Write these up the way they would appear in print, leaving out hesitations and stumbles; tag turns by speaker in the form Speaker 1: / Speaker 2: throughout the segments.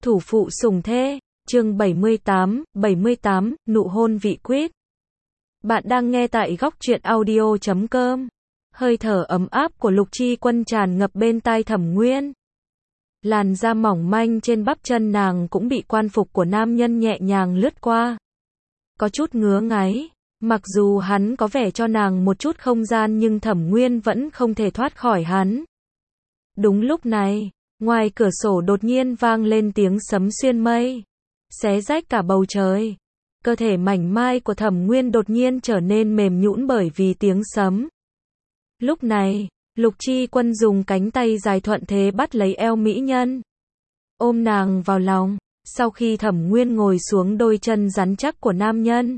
Speaker 1: Thủ phụ sủng thê, chương 78, nụ hôn vị quýt. Bạn đang nghe tại góc truyện audio.com. Hơi thở ấm áp của Lục Chi Quân tràn ngập bên tai Thẩm Nguyên. Làn da mỏng manh trên bắp chân nàng cũng bị quan phục của nam nhân nhẹ nhàng lướt qua. Có chút ngứa ngáy, mặc dù hắn có vẻ cho nàng một chút không gian nhưng Thẩm Nguyên vẫn không thể thoát khỏi hắn. Đúng lúc này, ngoài cửa sổ đột nhiên vang lên tiếng sấm xuyên mây, xé rách cả bầu trời. Cơ thể mảnh mai của Thẩm Nguyên đột nhiên trở nên mềm nhũn bởi vì tiếng sấm. Lúc này, Lục Chi Quân dùng cánh tay dài thuận thế bắt lấy eo mỹ nhân, ôm nàng vào lòng. Sau khi Thẩm Nguyên ngồi xuống đôi chân rắn chắc của nam nhân,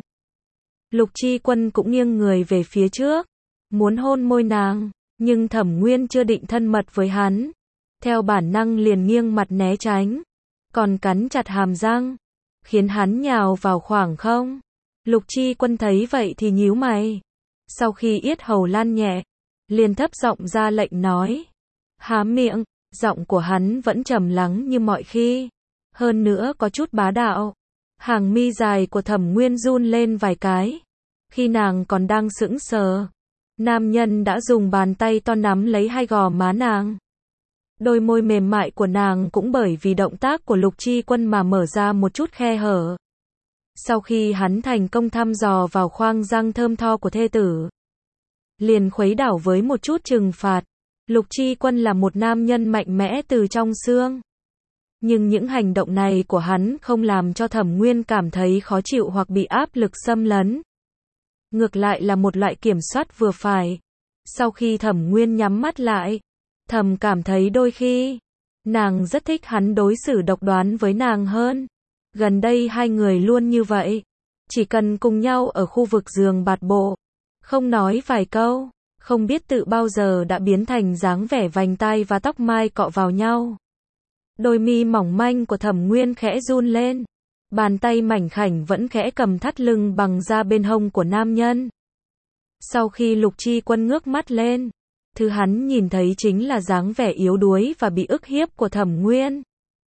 Speaker 1: Lục Chi Quân cũng nghiêng người về phía trước, muốn hôn môi nàng, nhưng Thẩm Nguyên chưa định thân mật với hắn, theo bản năng liền nghiêng mặt né tránh, còn cắn chặt hàm răng, khiến hắn nhào vào khoảng không. Lục Chi Quân thấy vậy thì nhíu mày. Sau khi yết hầu lan nhẹ, liền thấp giọng ra lệnh nói. Há miệng, giọng của hắn vẫn trầm lắng như mọi khi, hơn nữa có chút bá đạo. Hàng mi dài của Thẩm Nguyên run lên vài cái. Khi nàng còn đang sững sờ, nam nhân đã dùng bàn tay to nắm lấy hai gò má nàng. Đôi môi mềm mại của nàng cũng bởi vì động tác của Lục Chi Quân mà mở ra một chút khe hở. Sau khi hắn thành công thăm dò vào khoang răng thơm tho của thê tử, liền khuấy đảo với một chút trừng phạt. Lục Chi Quân là một nam nhân mạnh mẽ từ trong xương. Nhưng những hành động này của hắn không làm cho Thẩm Nguyên cảm thấy khó chịu hoặc bị áp lực xâm lấn. Ngược lại là một loại kiểm soát vừa phải. Sau khi Thẩm Nguyên nhắm mắt lại, thầm cảm thấy đôi khi, nàng rất thích hắn đối xử độc đoán với nàng hơn. Gần đây hai người luôn như vậy. Chỉ cần cùng nhau ở khu vực giường bạt bộ, không nói vài câu, không biết tự bao giờ đã biến thành dáng vẻ vành tai và tóc mai cọ vào nhau. Đôi mi mỏng manh của Thẩm Nguyên khẽ run lên. Bàn tay mảnh khảnh vẫn khẽ cầm thắt lưng bằng da bên hông của nam nhân. Sau khi Lục Chi Quân ngước mắt lên, thứ hắn nhìn thấy chính là dáng vẻ yếu đuối và bị ức hiếp của Thẩm Nguyên.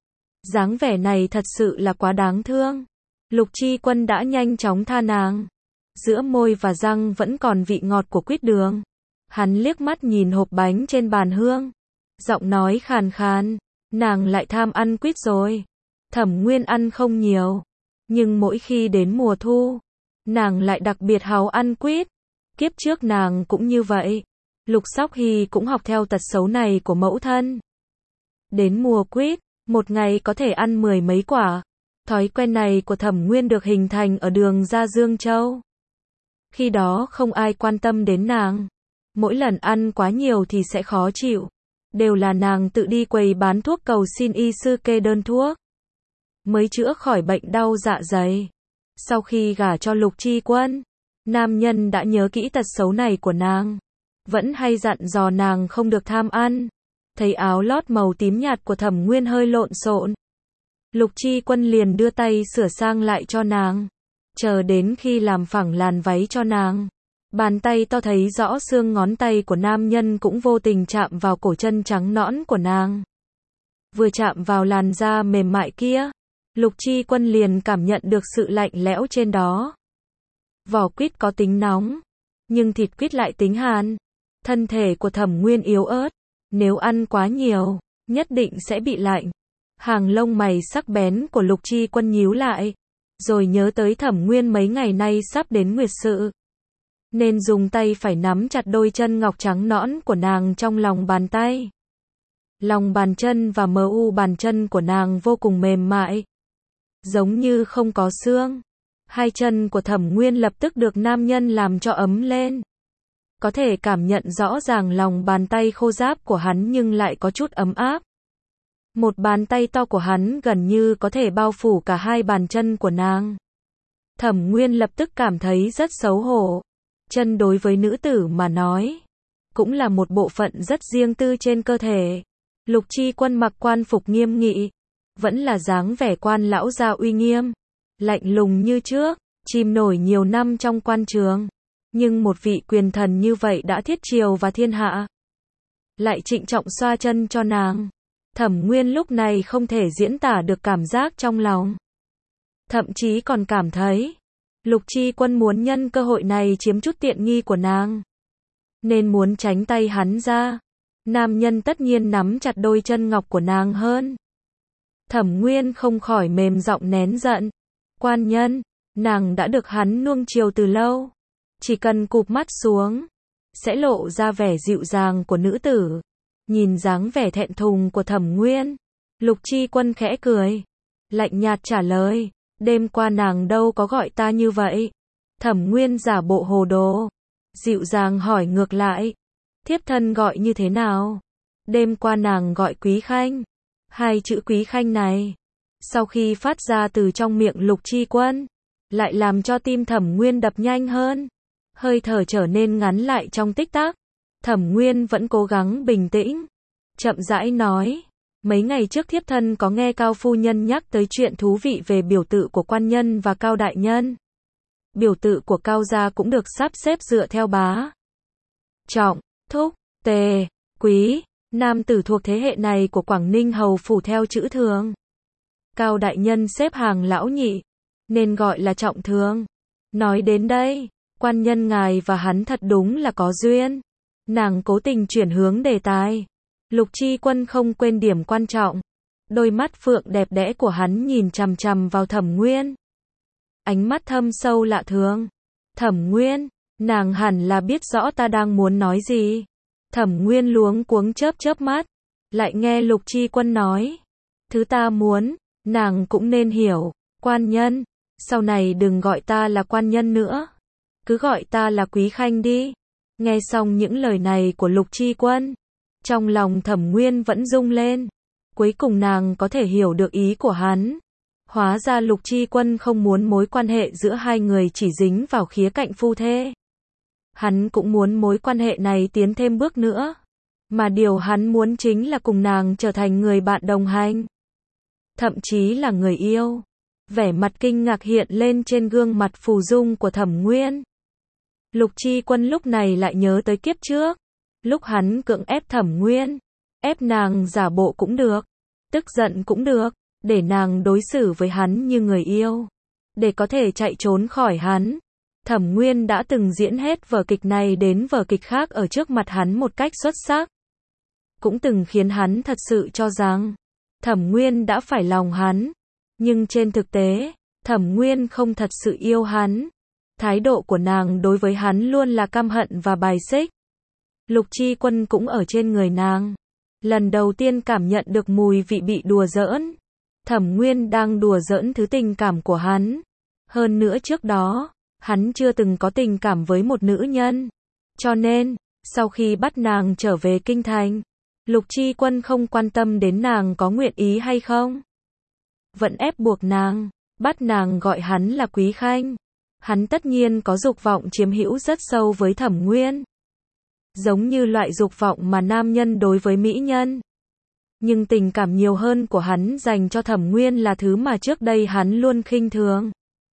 Speaker 1: Dáng vẻ này thật sự là quá đáng thương. Lục Chi Quân đã nhanh chóng tha nàng. Giữa môi và răng vẫn còn vị ngọt của quýt đường. Hắn liếc mắt nhìn hộp bánh trên bàn hương, giọng nói khàn khàn, nàng lại tham ăn quýt rồi. Thẩm Nguyên ăn không nhiều, nhưng mỗi khi đến mùa thu, nàng lại đặc biệt háo ăn quýt. Kiếp trước nàng cũng như vậy. Lục Sóc Hy cũng học theo tật xấu này của mẫu thân. Đến mùa quýt, một ngày có thể ăn 10 mấy quả. Thói quen này của Thẩm Nguyên được hình thành ở đường ra Dương Châu. Khi đó không ai quan tâm đến nàng. Mỗi lần ăn quá nhiều thì sẽ khó chịu. Đều là nàng tự đi quầy bán thuốc cầu xin y sư kê đơn thuốc, mới chữa khỏi bệnh đau dạ dày. Sau khi gả cho Lục Chi Quân, nam nhân đã nhớ kỹ tật xấu này của nàng. Vẫn hay dặn dò nàng không được tham ăn. Thấy áo lót màu tím nhạt của Thẩm Nguyên hơi lộn xộn, Lục Chi Quân liền đưa tay sửa sang lại cho nàng. Chờ đến khi làm phẳng làn váy cho nàng, bàn tay to thấy rõ xương ngón tay của nam nhân cũng vô tình chạm vào cổ chân trắng nõn của nàng. Vừa chạm vào làn da mềm mại kia, Lục Chi Quân liền cảm nhận được sự lạnh lẽo trên đó. Vỏ quýt có tính nóng, nhưng thịt quýt lại tính hàn. Thân thể của Thẩm Nguyên yếu ớt, nếu ăn quá nhiều, nhất định sẽ bị lạnh. Hàng lông mày sắc bén của Lục Chi Quân nhíu lại, rồi nhớ tới Thẩm Nguyên mấy ngày nay sắp đến nguyệt sự, nên dùng tay phải nắm chặt đôi chân ngọc trắng nõn của nàng trong lòng bàn tay. Lòng bàn chân và mu bàn chân của nàng vô cùng mềm mại, giống như không có xương. Hai chân của Thẩm Nguyên lập tức được nam nhân làm cho ấm lên. Có thể cảm nhận rõ ràng lòng bàn tay khô ráp của hắn nhưng lại có chút ấm áp. Một bàn tay to của hắn gần như có thể bao phủ cả hai bàn chân của nàng. Thẩm Nguyên lập tức cảm thấy rất xấu hổ. Chân đối với nữ tử mà nói, cũng là một bộ phận rất riêng tư trên cơ thể. Lục Chi Quân mặc quan phục nghiêm nghị, vẫn là dáng vẻ quan lão gia uy nghiêm, lạnh lùng như trước, chìm nổi nhiều năm trong quan trường. Nhưng một vị quyền thần như vậy đã thiết triều và thiên hạ, lại trịnh trọng xoa chân cho nàng. Thẩm Nguyên lúc này không thể diễn tả được cảm giác trong lòng. Thậm chí còn cảm thấy, Lục Chi Quân muốn nhân cơ hội này chiếm chút tiện nghi của nàng. Nên muốn tránh tay hắn ra. Nam nhân tất nhiên nắm chặt đôi chân ngọc của nàng hơn. Thẩm Nguyên không khỏi mềm giọng nén giận. Quan nhân, nàng đã được hắn nuông chiều từ lâu. Chỉ cần cụp mắt xuống, sẽ lộ ra vẻ dịu dàng của nữ tử. Nhìn dáng vẻ thẹn thùng của Thẩm Nguyên, Lục Chi Quân khẽ cười, lạnh nhạt trả lời, đêm qua nàng đâu có gọi ta như vậy. Thẩm Nguyên giả bộ hồ đồ, dịu dàng hỏi ngược lại, thiếp thân gọi như thế nào? Đêm qua nàng gọi Quý Khanh. Hai chữ Quý Khanh này, sau khi phát ra từ trong miệng Lục Chi Quân, lại làm cho tim Thẩm Nguyên đập nhanh hơn, hơi thở trở nên ngắn lại trong tích tắc. Thẩm Nguyên vẫn cố gắng bình tĩnh, chậm rãi nói, mấy ngày trước thiếp thân có nghe Cao phu nhân nhắc tới chuyện thú vị về biểu tự của quan nhân và Cao đại nhân. Biểu tự của Cao gia cũng được sắp xếp dựa theo bá, trọng, thúc, tề, quý, nam tử thuộc thế hệ này của Quảng Ninh hầu phủ theo chữ thường. Cao đại nhân xếp hàng lão nhị, nên gọi là trọng thường. Nói đến đây, quan nhân ngài và hắn thật đúng là có duyên. Nàng cố tình chuyển hướng đề tài. Lục Chi Quân không quên điểm quan trọng. Đôi mắt phượng đẹp đẽ của hắn nhìn chằm chằm vào Thẩm Nguyên. Ánh mắt thâm sâu lạ thường. Thẩm Nguyên, nàng hẳn là biết rõ ta đang muốn nói gì. Thẩm Nguyên luống cuống chớp chớp mắt. Lại nghe Lục Chi Quân nói. Thứ ta muốn, nàng cũng nên hiểu. Quan nhân, sau này đừng gọi ta là quan nhân nữa. Cứ gọi ta là Quý Khanh đi. Nghe xong những lời này của Lục Chi Quân, trong lòng Thẩm Nguyên vẫn rung lên. Cuối cùng nàng có thể hiểu được ý của hắn. Hóa ra Lục Chi Quân không muốn mối quan hệ giữa hai người chỉ dính vào khía cạnh phu thê. Hắn cũng muốn mối quan hệ này tiến thêm bước nữa. Mà điều hắn muốn chính là cùng nàng trở thành người bạn đồng hành. Thậm chí là người yêu. Vẻ mặt kinh ngạc hiện lên trên gương mặt phù dung của Thẩm Nguyên. Lục Chi Quân lúc này lại nhớ tới kiếp trước. Lúc hắn cưỡng ép Thẩm Nguyên. Ép nàng giả bộ cũng được. Tức giận cũng được. Để nàng đối xử với hắn như người yêu. Để có thể chạy trốn khỏi hắn. Thẩm Nguyên đã từng diễn hết vở kịch này đến vở kịch khác ở trước mặt hắn một cách xuất sắc. Cũng từng khiến hắn thật sự cho rằng Thẩm Nguyên đã phải lòng hắn. Nhưng trên thực tế, Thẩm Nguyên không thật sự yêu hắn. Thái độ của nàng đối với hắn luôn là căm hận và bài xích. Lục Chi Quân cũng ở trên người nàng. Lần đầu tiên cảm nhận được mùi vị bị đùa giỡn. Thẩm Nguyên đang đùa giỡn thứ tình cảm của hắn. Hơn nữa trước đó, hắn chưa từng có tình cảm với một nữ nhân. Cho nên, sau khi bắt nàng trở về kinh thành, Lục Chi Quân không quan tâm đến nàng có nguyện ý hay không. Vẫn ép buộc nàng, bắt nàng gọi hắn là Quý Khanh. Hắn tất nhiên có dục vọng chiếm hữu rất sâu với Thẩm Nguyên. Giống như loại dục vọng mà nam nhân đối với mỹ nhân. Nhưng tình cảm nhiều hơn của hắn dành cho Thẩm Nguyên là thứ mà trước đây hắn luôn khinh thường.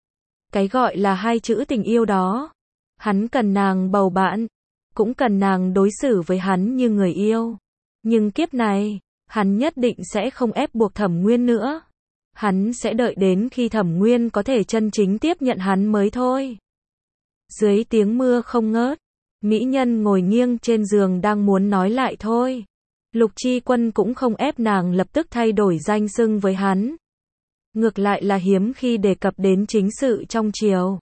Speaker 1: Cái gọi là hai chữ tình yêu đó. Hắn cần nàng bầu bạn, cũng cần nàng đối xử với hắn như người yêu. Nhưng kiếp này, hắn nhất định sẽ không ép buộc Thẩm Nguyên nữa. Hắn sẽ đợi đến khi Thẩm Nguyên có thể chân chính tiếp nhận hắn mới thôi. Dưới tiếng mưa không ngớt, mỹ nhân ngồi nghiêng trên giường đang muốn nói lại thôi. Lục Chi Quân cũng không ép nàng lập tức thay đổi danh xưng với hắn. Ngược lại là hiếm khi đề cập đến chính sự trong triều.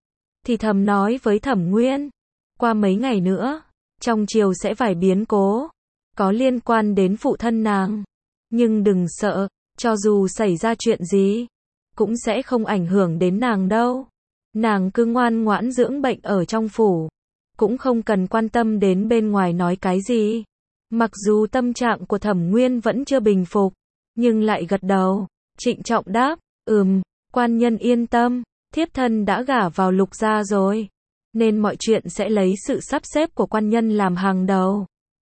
Speaker 1: Thì thầm nói với Thẩm Nguyên, qua mấy ngày nữa, trong triều sẽ vài biến cố, có liên quan đến phụ thân nàng. Nhưng đừng sợ, cho dù xảy ra chuyện gì, cũng sẽ không ảnh hưởng đến nàng đâu. Nàng cứ ngoan ngoãn dưỡng bệnh ở trong phủ, cũng không cần quan tâm đến bên ngoài nói cái gì. Mặc dù tâm trạng của Thẩm Nguyên vẫn chưa bình phục, nhưng lại gật đầu, trịnh trọng đáp, quan nhân yên tâm, thiếp thân đã gả vào Lục gia rồi, nên mọi chuyện sẽ lấy sự sắp xếp của quan nhân làm hàng đầu.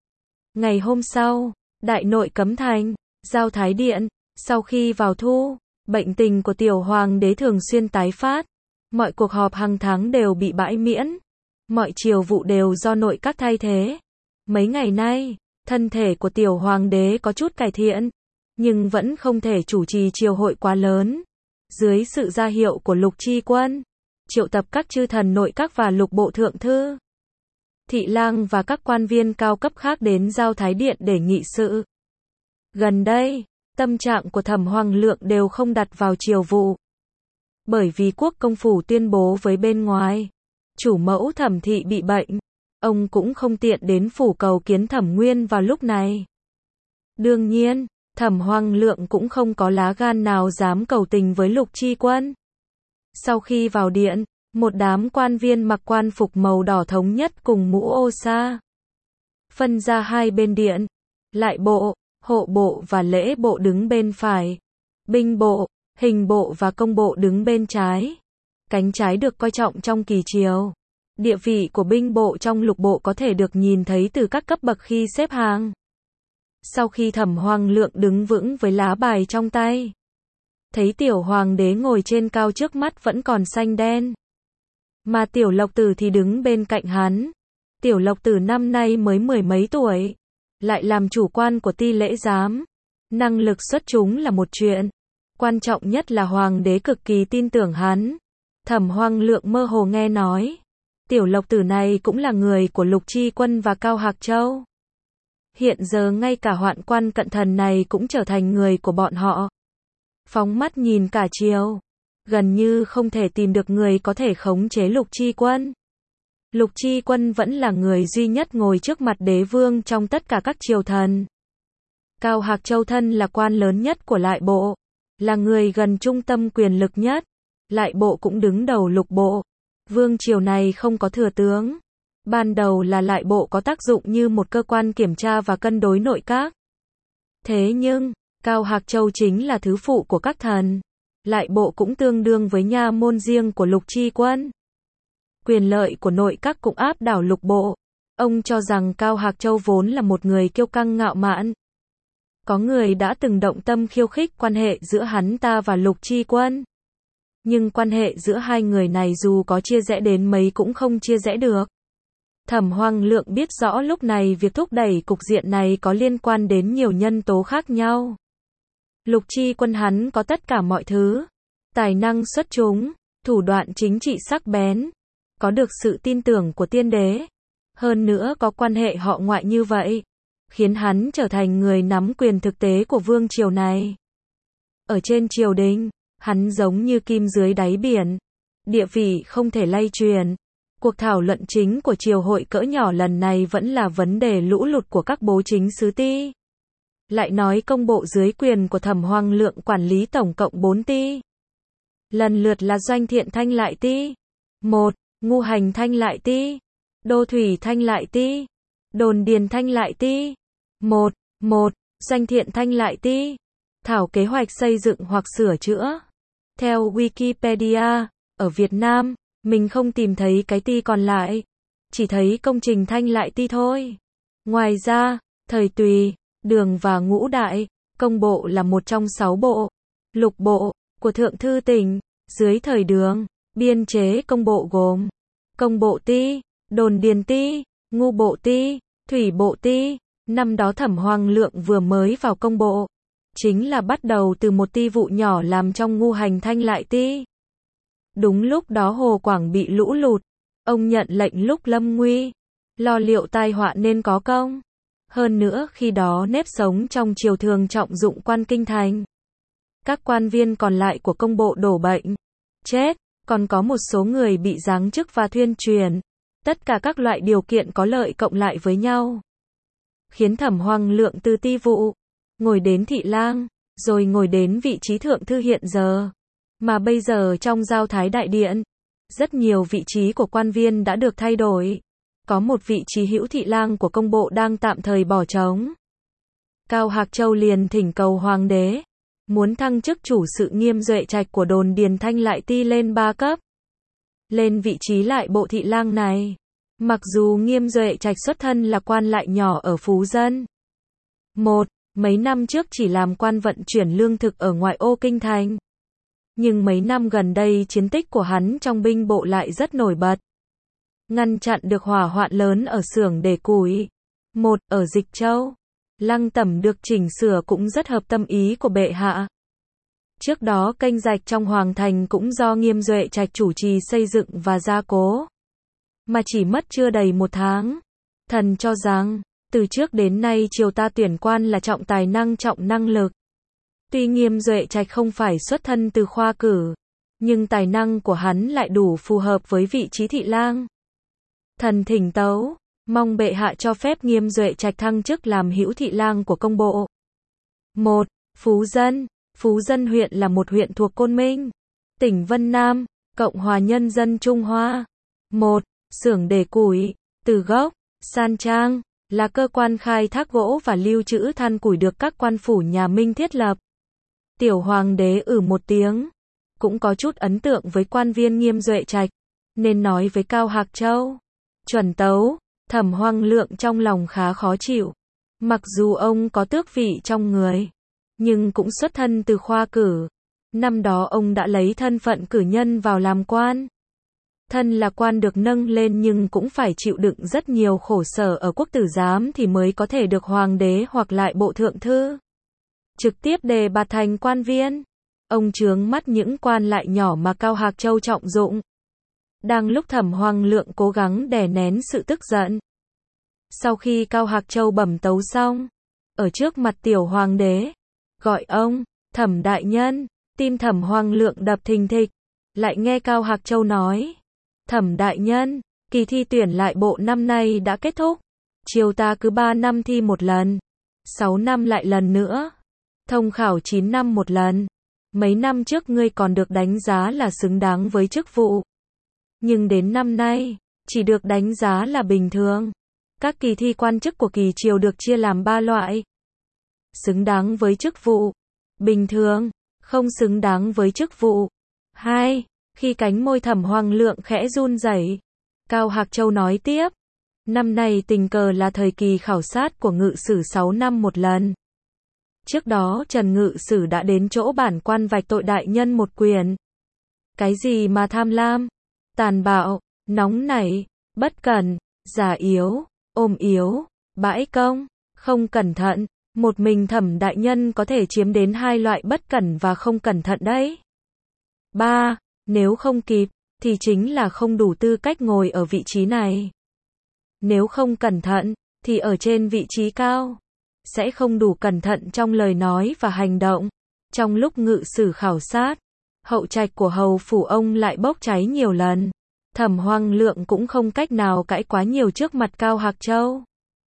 Speaker 1: Ngày hôm sau, đại nội Cấm Thành, Giao Thái Điện, sau khi vào thu, bệnh tình của tiểu hoàng đế thường xuyên tái phát, mọi cuộc họp hàng tháng đều bị bãi miễn, mọi triều vụ đều do nội các thay thế. Mấy ngày nay, thân thể của tiểu hoàng đế có chút cải thiện, nhưng vẫn không thể chủ trì triều hội quá lớn. Dưới sự ra hiệu của Lục Chi Quân, triệu tập các chư thần nội các và lục bộ thượng thư, thị lang và các quan viên cao cấp khác đến Giao Thái Điện để nghị sự. Gần đây, tâm trạng của Thẩm Hoằng Lượng đều không đặt vào triều vụ. Bởi vì quốc công phủ tuyên bố với bên ngoài, chủ mẫu Thẩm thị bị bệnh, ông cũng không tiện đến phủ cầu kiến Thẩm Nguyên vào lúc này. Đương nhiên, Thẩm Hoằng Lượng cũng không có lá gan nào dám cầu tình với Lục Chi Quân. Sau khi vào điện, một đám quan viên mặc quan phục màu đỏ thống nhất cùng mũ ô sa, phân ra hai bên điện, lại bộ, hộ bộ và lễ bộ đứng bên phải, binh bộ, hình bộ và công bộ đứng bên trái. Cánh trái được coi trọng trong kỳ triều. Địa vị của binh bộ trong lục bộ có thể được nhìn thấy từ các cấp bậc khi xếp hàng. Sau khi Thẩm Hoằng Lượng đứng vững với lá bài trong tay, thấy tiểu hoàng đế ngồi trên cao trước mắt vẫn còn xanh đen, mà tiểu lộc tử thì đứng bên cạnh hắn. Tiểu lộc tử năm nay mới 10 mấy tuổi, lại làm chủ quan của Ti Lễ Giám. Năng lực xuất chúng là một chuyện, quan trọng nhất là hoàng đế cực kỳ tin tưởng hắn. Thẩm Hoằng Lượng mơ hồ nghe nói, tiểu lộc tử này cũng là người của Lục Chi Quân và Cao Hạc Châu. Hiện giờ ngay cả hoạn quan cận thần này cũng trở thành người của bọn họ. Phóng mắt nhìn cả triều, gần như không thể tìm được người có thể khống chế Lục Chi Quân. Lục Chi Quân vẫn là người duy nhất ngồi trước mặt đế vương trong tất cả các triều thần. Cao Hạc Châu thân là quan lớn nhất của lại bộ, là người gần trung tâm quyền lực nhất. Lại bộ cũng đứng đầu lục bộ. Vương triều này không có thừa tướng. Ban đầu là lại bộ có tác dụng như một cơ quan kiểm tra và cân đối nội các. Thế nhưng, Cao Hạc Châu chính là thứ phụ của các thần. Lại bộ cũng tương đương với nha môn riêng của Lục Chi Quân. Quyền lợi của nội các cũng áp đảo lục bộ. Ông cho rằng Cao Hạc Châu vốn là một người kiêu căng ngạo mạn. Có người đã từng động tâm khiêu khích quan hệ giữa hắn ta và Lục Chi Quân. Nhưng quan hệ giữa hai người này dù có chia rẽ đến mấy cũng không chia rẽ được. Thẩm Hoằng Lượng biết rõ lúc này việc thúc đẩy cục diện này có liên quan đến nhiều nhân tố khác nhau. Lục Chi Quân hắn có tất cả mọi thứ. Tài năng xuất chúng, thủ đoạn chính trị sắc bén, có được sự tin tưởng của tiên đế. Hơn nữa có quan hệ họ ngoại như vậy, khiến hắn trở thành người nắm quyền thực tế của vương triều này. Ở trên triều đình, hắn giống như kim dưới đáy biển, địa vị không thể lay truyền. Cuộc thảo luận chính của triều hội cỡ nhỏ lần này vẫn là vấn đề lũ lụt của các bố chính sứ ti. Lại nói công bộ dưới quyền của Thẩm Hoằng Lượng quản lý tổng cộng 4 ti. Lần lượt là Doanh Thiện Thanh Lại Ti, 1. Ngu Hành Thanh Lại Ti, Đô Thủy Thanh Lại Ti, Đồn Điền Thanh Lại Ti. 1. Doanh Thiện Thanh Lại Ti. Thảo kế hoạch xây dựng hoặc sửa chữa. Theo Wikipedia, ở Việt Nam, mình không tìm thấy cái ti còn lại, chỉ thấy công trình Thanh Lại Ti thôi. Ngoài ra, thời Tùy, Đường và Ngũ Đại, công bộ là một trong 6 bộ, lục bộ, của Thượng Thư tỉnh. Dưới thời Đường, biên chế công bộ gồm công bộ ti, đồn điền ti, ngu bộ ti, thủy bộ ti. Năm đó Thẩm Hoằng Lượng vừa mới vào công bộ, chính là bắt đầu từ một ti vụ nhỏ làm trong Ngu Hành Thanh Lại Ti. Đúng lúc đó Hồ Quảng bị lũ lụt, ông nhận lệnh lúc lâm nguy, lo liệu tai họa nên có công. Hơn nữa khi đó nếp sống trong triều thường trọng dụng quan kinh thành. Các quan viên còn lại của công bộ đổ bệnh, chết, còn có một số người bị giáng chức và thuyên truyền. Tất cả các loại điều kiện có lợi cộng lại với nhau, khiến Thẩm Hoằng Lượng từ ti vụ, ngồi đến thị lang, rồi ngồi đến vị trí thượng thư hiện giờ. Mà bây giờ trong Giao Thái Đại Điện, rất nhiều vị trí của quan viên đã được thay đổi. Có một vị trí hữu thị lang của công bộ đang tạm thời bỏ trống. Cao Hạc Châu liền thỉnh cầu hoàng đế, muốn thăng chức chủ sự Nghiêm Duệ Trạch của đồn điền Thanh Lại Ti lên 3 cấp. Lên vị trí lại bộ thị lang này, mặc dù Nghiêm Duệ Trạch xuất thân là quan lại nhỏ ở Phú Dân. Mấy năm trước chỉ làm quan vận chuyển lương thực ở ngoại ô kinh thành. Nhưng mấy năm gần đây chiến tích của hắn trong binh bộ lại rất nổi bật. Ngăn chặn được hỏa hoạn lớn ở xưởng để củi. Ở Dịch Châu. Lăng tẩm được chỉnh sửa cũng rất hợp tâm ý của bệ hạ. Trước đó kênh rạch trong Hoàng Thành cũng do Nghiêm Duệ Trạch chủ trì xây dựng và gia cố. Mà chỉ mất chưa đầy 1 tháng. Thần cho rằng, từ trước đến nay triều ta tuyển quan là trọng tài năng trọng năng lực. Tuy Nghiêm Duệ Trạch không phải xuất thân từ khoa cử, nhưng tài năng của hắn lại đủ phù hợp với vị trí thị lang. Thần thỉnh tấu, mong bệ hạ cho phép Nghiêm Duệ Trạch thăng chức làm hữu thị lang của công bộ. 1. Phú Dân. Phú Dân huyện là một huyện thuộc Côn Minh, tỉnh Vân Nam, Cộng hòa Nhân dân Trung Hoa. 1. Xưởng để củi, từ gốc, San Trang, là cơ quan khai thác gỗ và lưu trữ than củi được các quan phủ nhà Minh thiết lập. Tiểu hoàng đế một tiếng, cũng có chút ấn tượng với quan viên Nghiêm Duệ Trạch, nên nói với Cao Hạc Châu. Chuẩn tấu, Thẩm Hoằng Lượng trong lòng khá khó chịu. Mặc dù ông có tước vị trong người, nhưng cũng xuất thân từ khoa cử. Năm đó ông đã lấy thân phận cử nhân vào làm quan. Thân là quan được nâng lên nhưng cũng phải chịu đựng rất nhiều khổ sở ở quốc tử giám thì mới có thể được hoàng đế hoặc lại bộ thượng thư trực tiếp đề bạt thành quan viên. Ông chướng mắt những quan lại nhỏ mà Cao Hạc Châu trọng dụng. Đang lúc Thẩm Hoằng Lượng cố gắng đè nén sự tức giận, sau khi Cao Hạc Châu bẩm tấu xong, ở trước mặt tiểu hoàng đế, gọi ông, Thẩm đại nhân, tim Thẩm Hoằng Lượng đập thình thịch, lại nghe Cao Hạc Châu nói, Thẩm đại nhân, kỳ thi tuyển lại bộ năm nay đã kết thúc, triều ta cứ 3 năm thi một lần, 6 năm lại lần nữa, thông khảo 9 năm một lần. Mấy năm trước ngươi còn được đánh giá là xứng đáng với chức vụ, nhưng đến năm nay, chỉ được đánh giá là bình thường. Các kỳ thi quan chức của kỳ triều được chia làm 3 loại. Xứng đáng với chức vụ, bình thường, không xứng đáng với chức vụ. 2. Khi cánh môi Thẩm Hoằng Lượng khẽ run rẩy, Cao Hạc Châu nói tiếp, năm nay tình cờ là thời kỳ khảo sát của ngự sử 6 năm một lần. Trước đó Trần Ngự Sử đã đến chỗ bản quan vạch tội đại nhân một quyền. Cái gì mà tham lam, tàn bạo, nóng nảy, bất cẩn, già yếu, ôm yếu, bãi công, không cẩn thận, một mình Thẩm đại nhân có thể chiếm đến 2 loại bất cẩn và không cẩn thận đấy. 3. Nếu không kịp, thì chính là không đủ tư cách ngồi ở vị trí này. Nếu không cẩn thận, thì ở trên vị trí cao, sẽ không đủ cẩn thận trong lời nói và hành động. Trong lúc ngự sử khảo sát, hậu trạch của hầu phủ ông lại bốc cháy nhiều lần. Thẩm Hoằng Lượng cũng không cách nào cãi quá nhiều trước mặt Cao Hạc Châu,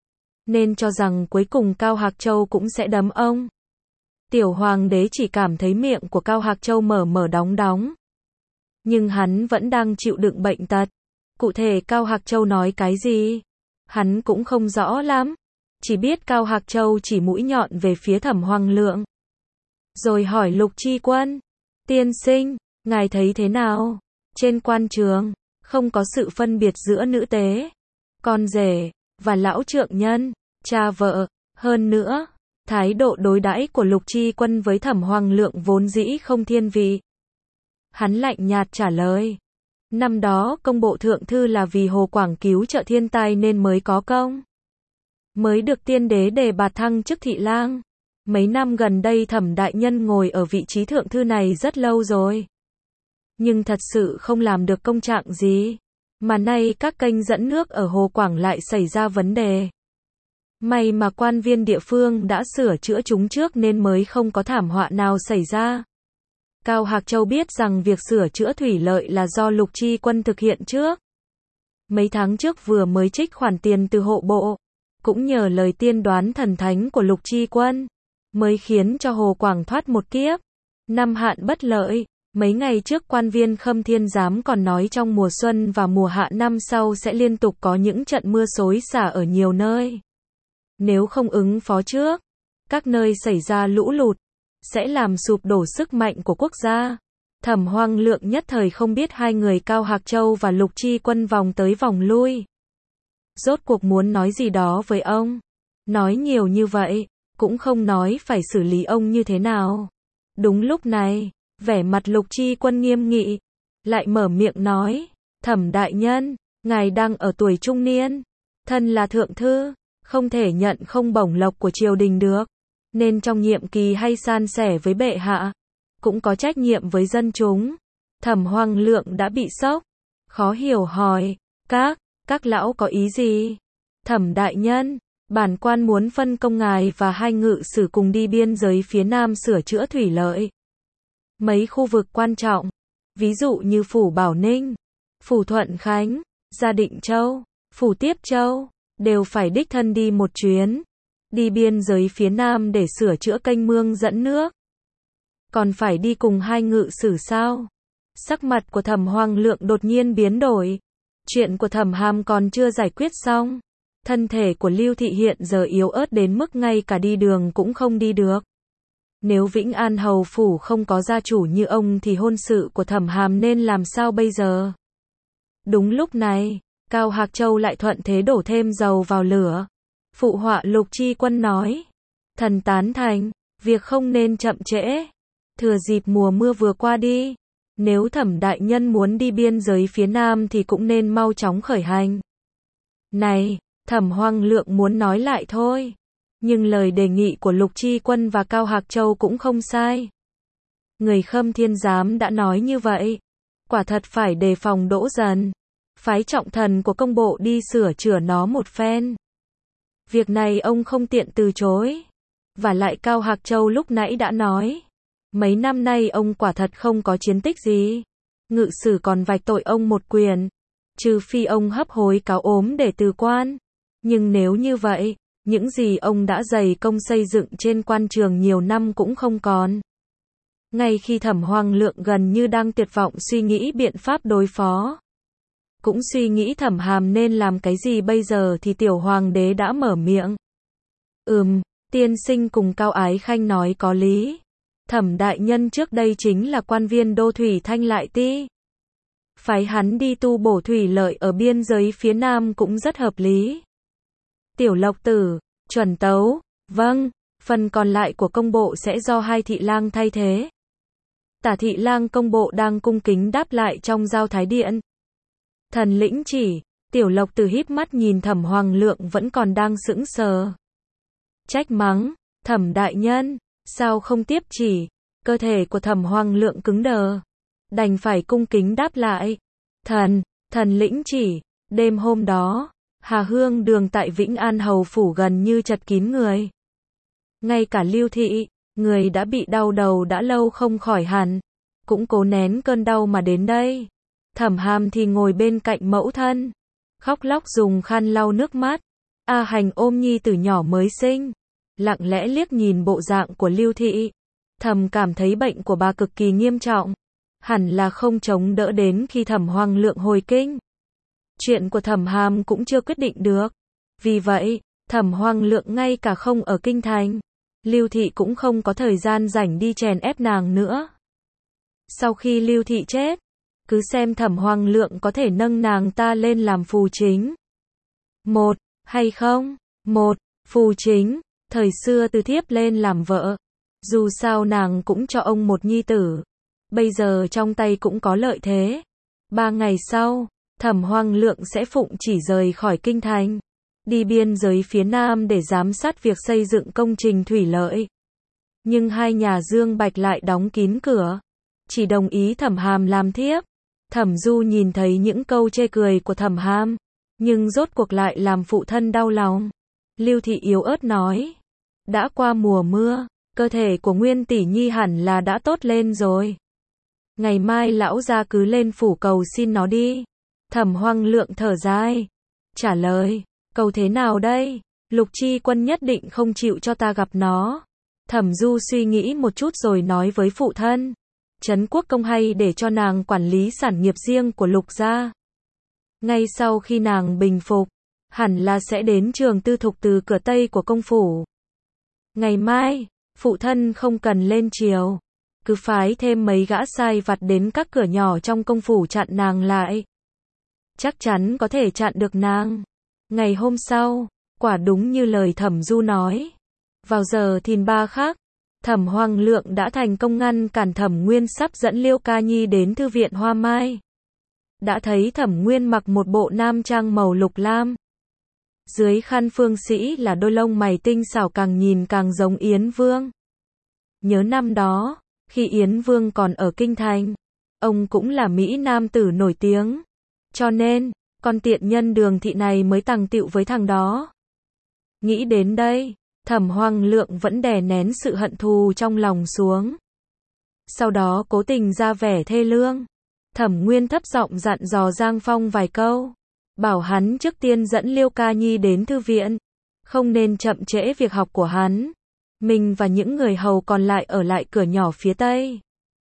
Speaker 1: nên cho rằng cuối cùng Cao Hạc Châu cũng sẽ đấm ông. Tiểu hoàng đế chỉ cảm thấy miệng của Cao Hạc Châu mở mở đóng đóng, nhưng hắn vẫn đang chịu đựng bệnh tật. Cụ thể Cao Hạc Châu nói cái gì, hắn cũng không rõ lắm, chỉ biết Cao Hạc Châu chỉ mũi nhọn về phía Thẩm Hoằng Lượng, rồi hỏi Lục Tri Quân, tiên sinh, ngài thấy thế nào? Trên quan trường, không có sự phân biệt giữa nữ tế, con rể, và lão trượng nhân, cha vợ. Hơn nữa, thái độ đối đãi của Lục Tri Quân với Thẩm Hoằng Lượng vốn dĩ không thiên vị. Hắn lạnh nhạt trả lời, năm đó công bộ thượng thư là vì Hồ Quảng cứu trợ thiên tai nên mới có công, mới được tiên đế đề bạt thăng chức thị lang. Mấy năm gần đây Thẩm đại nhân ngồi ở vị trí thượng thư này rất lâu rồi, nhưng thật sự không làm được công trạng gì, mà nay các kênh dẫn nước ở Hồ Quảng lại xảy ra vấn đề. May mà quan viên địa phương đã sửa chữa chúng trước nên mới không có thảm họa nào xảy ra. Cao Hạc Châu biết rằng việc sửa chữa thủy lợi là do Lục Tri Quân thực hiện trước. Mấy tháng trước vừa mới trích khoản tiền từ hộ bộ, cũng nhờ lời tiên đoán thần thánh của Lục Tri Quân, mới khiến cho Hồ Quảng thoát một kiếp. Năm hạn bất lợi, mấy ngày trước quan viên Khâm Thiên Giám còn nói trong mùa xuân và mùa hạ năm sau sẽ liên tục có những trận mưa xối xả ở nhiều nơi. Nếu không ứng phó trước, các nơi xảy ra lũ lụt, sẽ làm sụp đổ sức mạnh của quốc gia. Thẩm Hoằng Lượng nhất thời không biết hai người Cao Hạc Châu và Lục Tri Quân vòng tới vòng lui, rốt cuộc muốn nói gì đó với ông. Nói nhiều như vậy, cũng không nói phải xử lý ông như thế nào. Đúng lúc này, vẻ mặt Lục Tri Quân nghiêm nghị, lại mở miệng nói, Thẩm đại nhân, ngài đang ở tuổi trung niên, thân là thượng thư, không thể nhận không bổng lộc của triều đình được, nên trong nhiệm kỳ hay san sẻ với bệ hạ, cũng có trách nhiệm với dân chúng. Thẩm Hoằng Lượng đã bị sốc, khó hiểu hỏi, các lão có ý gì? Thẩm đại nhân, bản quan muốn phân công ngài và hai ngự sử cùng đi biên giới phía Nam sửa chữa thủy lợi. Mấy khu vực quan trọng, ví dụ như phủ Bảo Ninh, phủ Thuận Khánh, Gia Định Châu, phủ Tiếp Châu, đều phải đích thân đi một chuyến, đi biên giới phía Nam để sửa chữa kênh mương dẫn nước. Còn phải đi cùng hai ngự sử sao? Sắc mặt của Thẩm Hoằng Lượng đột nhiên biến đổi. Chuyện của Thẩm Hàm còn chưa giải quyết xong. Thân thể của Lưu Thị hiện giờ yếu ớt đến mức ngay cả đi đường cũng không đi được. Nếu Vĩnh An hầu phủ không có gia chủ như ông thì hôn sự của Thẩm Hàm nên làm sao bây giờ? Đúng lúc này, Cao Hạc Châu lại thuận thế đổ thêm dầu vào lửa. Phụ họa Lục Chi Quân nói, thần tán thành, việc không nên chậm trễ. Thừa dịp mùa mưa vừa qua đi, nếu Thẩm đại nhân muốn đi biên giới phía Nam thì cũng nên mau chóng khởi hành. Này, Thẩm Hoằng Lượng muốn nói lại thôi, nhưng lời đề nghị của Lục Chi Quân và Cao Hạc Châu cũng không sai. Người Khâm Thiên Giám đã nói như vậy, quả thật phải đề phòng Đỗ Dần, phái trọng thần của công bộ đi sửa chữa nó một phen. Việc này ông không tiện từ chối. Và lại Cao Hạc Châu lúc nãy đã nói, mấy năm nay ông quả thật không có chiến tích gì. Ngự sử còn vạch tội ông một quyền, trừ phi ông hấp hối cáo ốm để từ quan. Nhưng nếu như vậy, những gì ông đã dày công xây dựng trên quan trường nhiều năm cũng không còn. Ngay khi Thẩm Hoằng Lượng gần như đang tuyệt vọng suy nghĩ biện pháp đối phó, cũng suy nghĩ Thẩm Hàm nên làm cái gì bây giờ thì tiểu hoàng đế đã mở miệng. Tiên sinh cùng Cao Ái Khanh nói có lý. Thẩm đại nhân trước đây chính là quan viên đô thủy Thanh Lại Ti. Phái hắn đi tu bổ thủy lợi ở biên giới phía Nam cũng rất hợp lý. Tiểu Lộc Tử, chuẩn tấu, vâng, phần còn lại của công bộ sẽ do hai thị lang thay thế. Tả thị lang công bộ đang cung kính đáp lại trong giao thái điện. Thần lĩnh chỉ, Tiểu Lộc Tử híp mắt nhìn Thẩm Hoằng Lượng vẫn còn đang sững sờ. Trách mắng, Thẩm đại nhân, sao không tiếp chỉ? Cơ thể của Thẩm Hoằng Lượng cứng đờ, đành phải cung kính đáp lại. Thần lĩnh chỉ, đêm hôm đó, Hà Hương đường tại Vĩnh An hầu phủ gần như chật kín người. Ngay cả Lưu Thị, người đã bị đau đầu đã lâu không khỏi hẳn, cũng cố nén cơn đau mà đến đây. Thẩm Hàm thì ngồi bên cạnh mẫu thân, khóc lóc dùng khăn lau nước mắt. A Hành ôm nhi tử nhỏ mới sinh, lặng lẽ liếc nhìn bộ dạng của Lưu Thị, thầm cảm thấy bệnh của bà cực kỳ nghiêm trọng, hẳn là không chống đỡ đến khi Thẩm Hoằng Lượng hồi kinh. Chuyện của Thẩm Hàm cũng chưa quyết định được, vì vậy, Thẩm Hoằng Lượng ngay cả không ở kinh thành, Lưu Thị cũng không có thời gian rảnh đi chèn ép nàng nữa. Sau khi Lưu Thị chết, cứ xem Thẩm Hoằng Lượng có thể nâng nàng ta lên làm phù chính. Một, hay không? Một, phù chính, thời xưa từ thiếp lên làm vợ. Dù sao nàng cũng cho ông một nhi tử. Bây giờ trong tay cũng có lợi thế. 3 ngày sau, Thẩm Hoằng Lượng sẽ phụng chỉ rời khỏi kinh thành, đi biên giới phía Nam để giám sát việc xây dựng công trình thủy lợi. Nhưng hai nhà Dương Bạch lại đóng kín cửa, chỉ đồng ý Thẩm Hàm làm thiếp. Thẩm Du nhìn thấy những câu chê cười của Thẩm Hàm, nhưng rốt cuộc lại làm phụ thân đau lòng. Lưu Thị yếu ớt nói, đã qua mùa mưa, cơ thể của Nguyên tỷ nhi hẳn là đã tốt lên rồi. Ngày mai lão gia cứ lên phủ cầu xin nó đi. Thẩm Hoằng Lượng thở dài, trả lời, cầu thế nào đây? Lục Chi Quân nhất định không chịu cho ta gặp nó. Thẩm Du suy nghĩ một chút rồi nói với phụ thân, Trấn Quốc Công hay để cho nàng quản lý sản nghiệp riêng của Lục gia. Ngay sau khi nàng bình phục, hẳn là sẽ đến trường tư thục từ cửa Tây của công phủ. Ngày mai, phụ thân không cần lên triều, cứ phái thêm mấy gã sai vặt đến các cửa nhỏ trong công phủ chặn nàng lại. Chắc chắn có thể chặn được nàng. Ngày hôm sau, quả đúng như lời Thẩm Du nói. Vào giờ thìn 3 khắc, Thẩm Hoằng Lượng đã thành công ngăn cản Thẩm Nguyên sắp dẫn Liêu Ca Nhi đến thư viện Hoa Mai. Đã thấy Thẩm Nguyên mặc một bộ nam trang màu lục lam, Dưới khăn phương sĩ là đôi lông mày tinh xảo càng nhìn càng giống Yến Vương. Nhớ năm đó, khi Yến Vương còn ở Kinh Thành, ông cũng là Mỹ nam tử nổi tiếng. Cho nên, con tiện nhân Đường Thị này mới tàng tựu với thằng đó. Nghĩ đến đây, Thẩm Hoằng Lượng vẫn đè nén sự hận thù trong lòng xuống. Sau đó cố tình ra vẻ thê lương. Thẩm Nguyên thấp giọng dặn dò Giang Phong vài câu, bảo hắn trước tiên dẫn Liêu Ca Nhi đến thư viện, không nên chậm trễ việc học của hắn. Mình và những người hầu còn lại ở lại cửa nhỏ phía tây.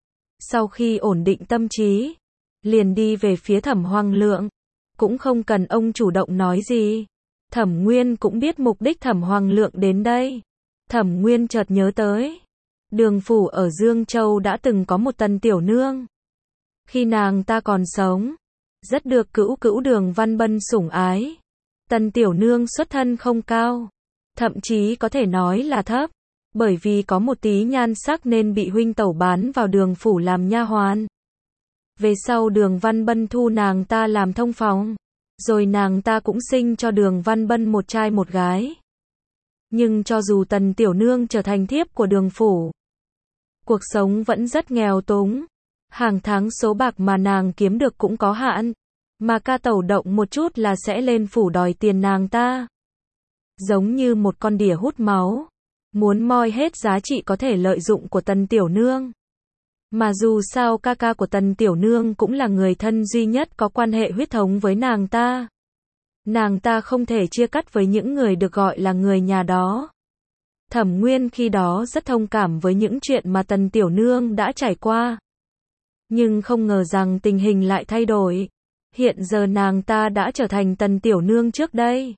Speaker 1: Sau khi ổn định tâm trí, liền đi về phía Thẩm Hoằng Lượng, cũng không cần ông chủ động nói gì. Thẩm Nguyên cũng biết mục đích Thẩm Hoằng Lượng đến đây. Thẩm Nguyên chợt nhớ tới, Đường phủ ở Dương Châu đã từng có một Tần tiểu nương. Khi nàng ta còn sống, rất được cữu cữu Đường Văn Bân sủng ái. Tần tiểu nương xuất thân không cao, thậm chí có thể nói là thấp, bởi vì có một tí nhan sắc nên bị huynh tẩu bán vào Đường phủ làm nha hoàn. Về sau Đường Văn Bân thu nàng ta làm thông phòng, rồi nàng ta cũng sinh cho Đường Văn Bân một trai một gái. Nhưng cho dù Tần tiểu nương trở thành thiếp của Đường phủ, cuộc sống vẫn rất nghèo túng. Hàng tháng số bạc mà nàng kiếm được cũng có hạn, mà ca tẩu động một chút là sẽ lên phủ đòi tiền nàng ta. Giống như một con đỉa hút máu, muốn moi hết giá trị có thể lợi dụng của Tần tiểu nương. Mà dù sao ca ca của Tần tiểu nương cũng là người thân duy nhất có quan hệ huyết thống với nàng ta. Nàng ta không thể chia cắt với những người được gọi là người nhà đó. Thẩm Nguyên khi đó rất thông cảm với những chuyện mà Tần tiểu nương đã trải qua. Nhưng không ngờ rằng tình hình lại thay đổi. Hiện giờ nàng ta đã trở thành Tần tiểu nương trước đây.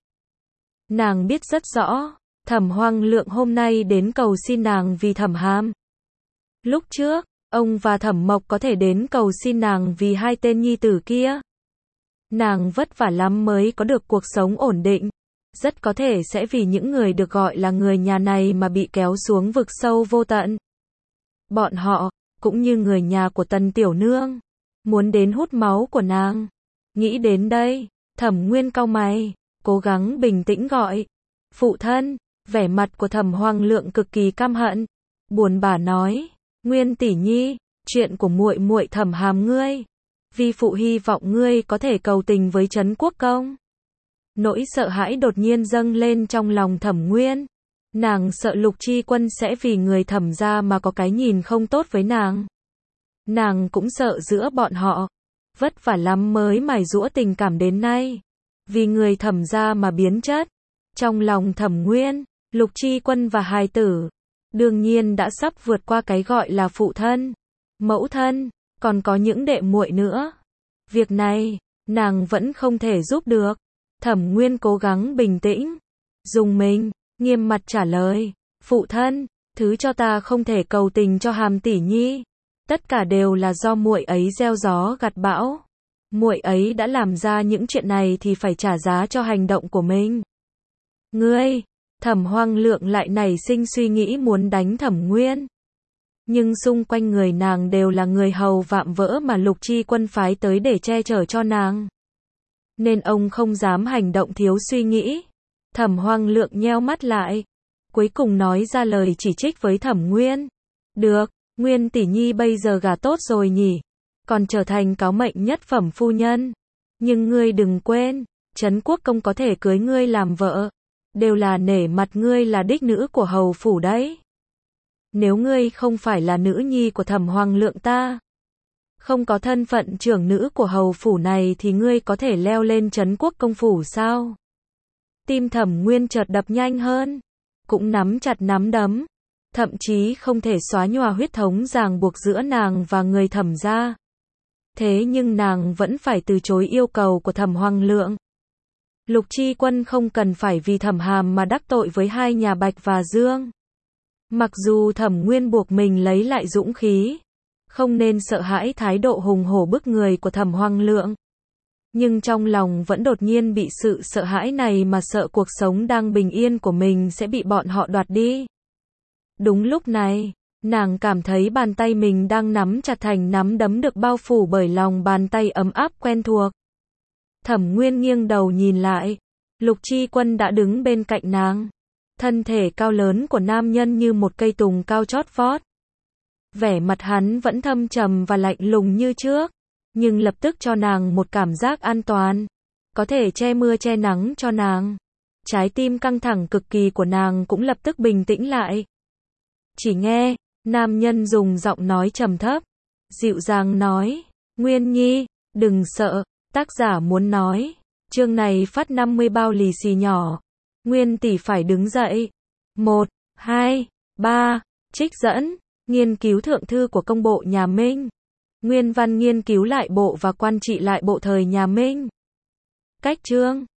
Speaker 1: Nàng biết rất rõ, Thẩm Hoằng Lượng hôm nay đến cầu xin nàng vì Thẩm Hàm. Lúc trước, ông và Thẩm Mộc có thể đến cầu xin nàng vì hai tên nhi tử kia. Nàng vất vả lắm mới có được cuộc sống ổn định. Rất có thể sẽ vì những người được gọi là người nhà này mà bị kéo xuống vực sâu vô tận. Bọn họ, cũng như người nhà của Tần tiểu nương, muốn đến hút máu của nàng. Nghĩ đến đây, Thẩm Nguyên cau mày, cố gắng bình tĩnh gọi, phụ thân. Vẻ mặt của Thẩm Hoằng Lượng cực kỳ căm hận, buồn bã nói, Nguyên tỷ nhi, chuyện của muội muội Thẩm Hàm ngươi, vi phụ hy vọng ngươi có thể cầu tình với Trấn Quốc công. Nỗi sợ hãi đột nhiên dâng lên trong lòng Thẩm Nguyên. Nàng sợ Lục Chi Quân sẽ vì người Thẩm gia mà có cái nhìn không tốt với nàng. Nàng cũng sợ giữa bọn họ, vất vả lắm mới mài giũa tình cảm đến nay, vì người Thẩm gia mà biến chất. Trong lòng Thẩm Nguyên, Lục Chi Quân và hài tử, đương nhiên đã sắp vượt qua cái gọi là phụ thân, mẫu thân, còn có những đệ muội nữa. Việc này, nàng vẫn không thể giúp được. Thẩm Nguyên cố gắng bình tĩnh, dùng mình, nghiêm mặt trả lời, phụ thân, thứ cho ta không thể cầu tình cho Hàm tỷ nhi. Tất cả đều là do muội ấy gieo gió gặt bão. Muội ấy đã làm ra những chuyện này thì phải trả giá cho hành động của mình. Ngươi, Thẩm Hoằng Lượng lại nảy sinh suy nghĩ muốn đánh Thẩm Nguyên. Nhưng xung quanh người nàng đều là người hầu vạm vỡ mà Lục Chi Quân phái tới để che chở cho nàng. Nên ông không dám hành động thiếu suy nghĩ. Thẩm Hoằng Lượng nheo mắt lại, cuối cùng nói ra lời chỉ trích với Thẩm Nguyên. Được, Nguyên tỷ nhi bây giờ gả tốt rồi nhỉ, còn trở thành cáo mệnh nhất phẩm phu nhân. Nhưng ngươi đừng quên, Trấn Quốc công có thể cưới ngươi làm vợ, đều là nể mặt ngươi là đích nữ của hầu phủ đấy. Nếu ngươi không phải là nữ nhi của Thẩm Hoằng Lượng ta, không có thân phận trưởng nữ của hầu phủ này thì ngươi có thể leo lên Trấn Quốc công phủ sao? Tim Thẩm Nguyên chợt đập nhanh hơn, cũng nắm chặt nắm đấm, thậm chí không thể xóa nhòa huyết thống ràng buộc giữa nàng và người Thẩm gia. Thế nhưng nàng vẫn phải từ chối yêu cầu của Thẩm Hoằng Lượng. Lục Chi Quân không cần phải vì Thẩm Hàm mà đắc tội với hai nhà Bạch và Dương. Mặc dù Thẩm Nguyên buộc mình lấy lại dũng khí, không nên sợ hãi thái độ hùng hổ bức người của Thẩm Hoằng Lượng, nhưng trong lòng vẫn đột nhiên bị sự sợ hãi này mà sợ cuộc sống đang bình yên của mình sẽ bị bọn họ đoạt đi. Đúng lúc này, nàng cảm thấy bàn tay mình đang nắm chặt thành nắm đấm được bao phủ bởi lòng bàn tay ấm áp quen thuộc. Thẩm Nguyên nghiêng đầu nhìn lại, Lục Chi Quân đã đứng bên cạnh nàng. Thân thể cao lớn của nam nhân như một cây tùng cao chót vót. Vẻ mặt hắn vẫn thâm trầm và lạnh lùng như trước, nhưng lập tức cho nàng một cảm giác an toàn, có thể che mưa che nắng cho nàng. Trái tim căng thẳng cực kỳ của nàng cũng lập tức bình tĩnh lại. Chỉ nghe, nam nhân dùng giọng nói trầm thấp, dịu dàng nói, Nguyên Nhi, đừng sợ, tác giả muốn nói, chương này phát 50 bao lì xì nhỏ. Nguyên tỷ phải đứng dậy. 1, 2, 3, trích dẫn, nghiên cứu thượng thư của công bộ nhà Minh. Nguyên văn nghiên cứu lại bộ và quan trị lại bộ thời nhà Minh. Cách chương